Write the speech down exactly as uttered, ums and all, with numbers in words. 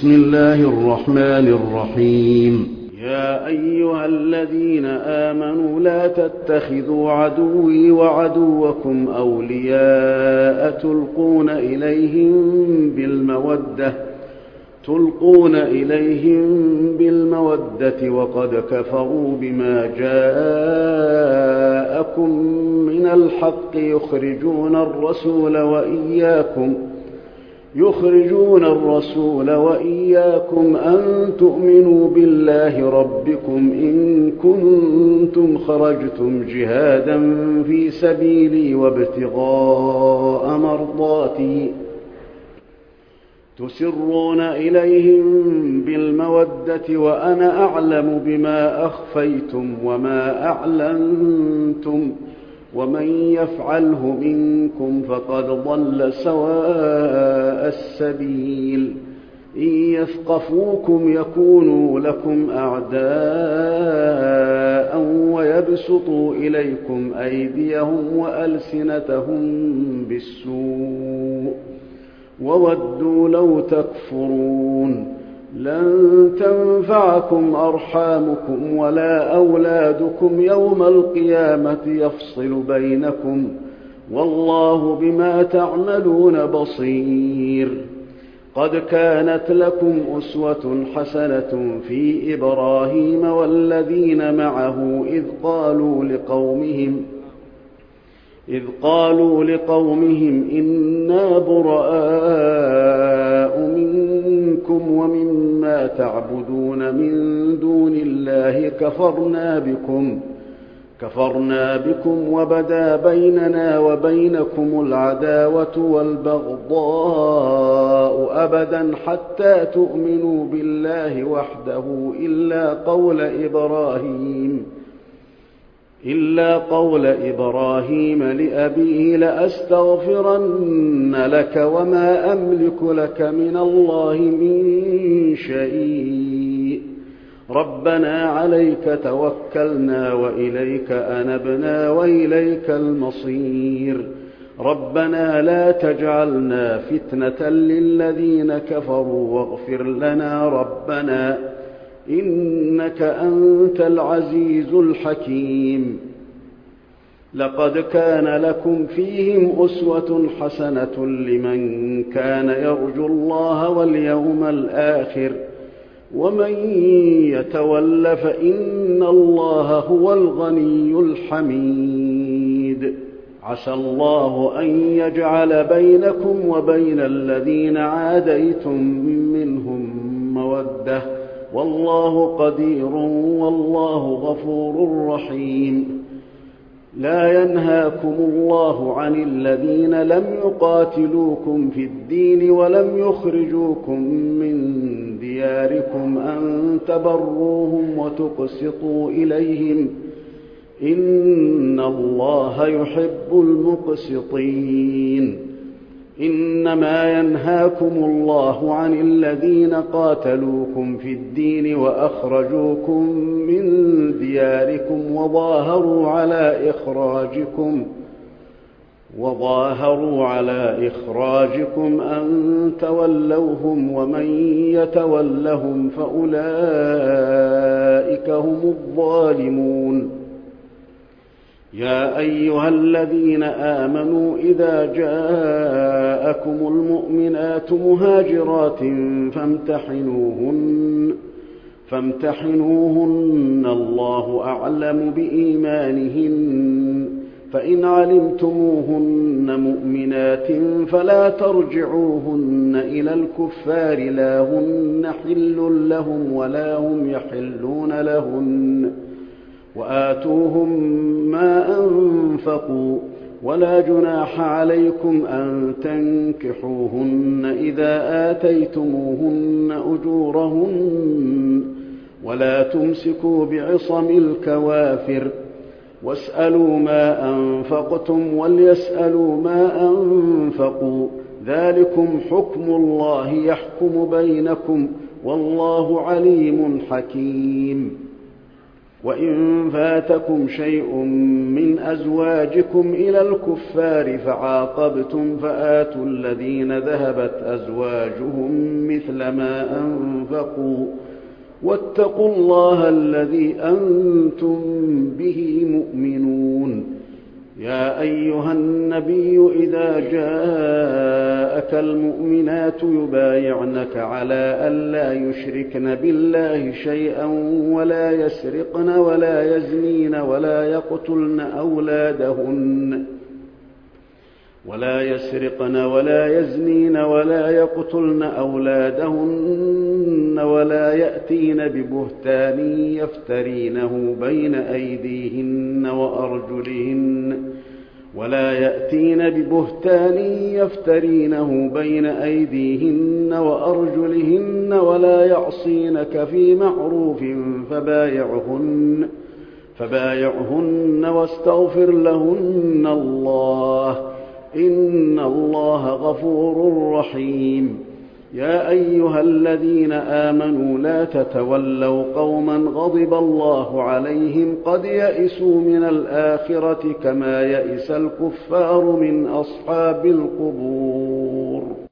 بسم الله الرحمن الرحيم. يا أيها الذين آمنوا لا تتخذوا عدوي وعدوكم أولياء تلقون إليهم بالمودة تلقون إليهم بالمودة وقد كفروا بما جاءكم من الحق يخرجون الرسول وإياكم يخرجون الرسول وإياكم أن تؤمنوا بالله ربكم إن كنتم خرجتم جهادا في سبيلي وابتغاء مرضاتي تسرون إليهم بالمودة وأنا أعلم بما أخفيتم وما أعلنتم ومن يفعله منكم فقد ضل سواء السبيل. إن يثقفوكم يكونوا لكم أعداء ويبسطوا إليكم أيديهم وألسنتهم بالسوء وودوا لو تكفرون. لن تنفعكم أرحامكم ولا أولادكم يوم القيامة يفصل بينكم والله بما تعملون بصير. قد كانت لكم أسوة حسنة في إبراهيم والذين معه إذ قالوا لقومهم إذ قالوا لقومهم إنا براء منكم ومما تعبدون من دون الله كفرنا بكم كفرنا بكم وبدا بيننا وبينكم العداوة والبغضاء أبدا حتى تؤمنوا بالله وحده إلا قول إبراهيم إلا قول إبراهيم لأبيه لأستغفرن لك وما أملك لك من الله من شيء. ربنا عليك توكلنا وإليك أنبنا وإليك المصير. ربنا لا تجعلنا فتنة للذين كفروا واغفر لنا ربنا إنك أنت العزيز الحكيم. لقد كان لكم فيهم أسوة حسنة لمن كان يرجو الله واليوم الآخر ومن يتول فإن الله هو الغني الحميد. عسى الله أن يجعل بينكم وبين الذين عاديتم منهم مودة والله قدير والله غفور رحيم. لا ينهاكم الله عن الذين لم يقاتلوكم في الدين ولم يخرجوكم من دياركم أن تبروهم وتقسطوا إليهم إن الله يحب المقسطين. إنما ينهاكم الله عن الذين قاتلوكم في الدين وأخرجوكم من دياركم وظاهروا على إخراجكم وظاهروا على إخراجكم أن تولوهم ومن يتولهم فأولئك هم الظالمون. يا أيها الذين آمنوا إذا جاءكم المؤمنات مهاجرات فامتحنوهن فامتحنوهن الله أعلم بإيمانهن فإن علمتموهن مؤمنات فلا ترجعوهن إلى الكفار لا هن حل لهم ولا هم يحلون لهن وآتوهم ما أنفقوا ولا جناح عليكم أن تنكحوهن إذا آتيتموهن أجورهن ولا تمسكوا بعصم الكوافر واسألوا ما أنفقتم وليسألوا ما أنفقوا ذلكم حكم الله يحكم بينكم والله عليم حكيم. وإن فاتكم شيء من أزواجكم إلى الكفار فعاقبتم فآتوا الذين ذهبت أزواجهم مثل ما أنفقوا واتقوا الله الذي أنتم به مؤمنون. يا أيها النبي إذا جاءك المؤمنات يبايعنك على ألا يشركن بالله شيئا ولا يسرقن ولا يزنين ولا يقتلن أولادهن ولا يسرقن ولا يزنين ولا يقتلن أولادهن ولا يأتين ببهتان يفترينه بين أيديهن وأرجلهن ولا يأتين ببهتان يفترينه بين أيديهن وأرجلهن ولا يعصينك في معروف فبايعهن فبايعهن واستغفر لهن الله إن الله غفور رحيم. يا أيها الذين آمنوا لا تتولوا قوما غضب الله عليهم قد يئسوا من الآخرة كما يئس الكفار من أصحاب القبور.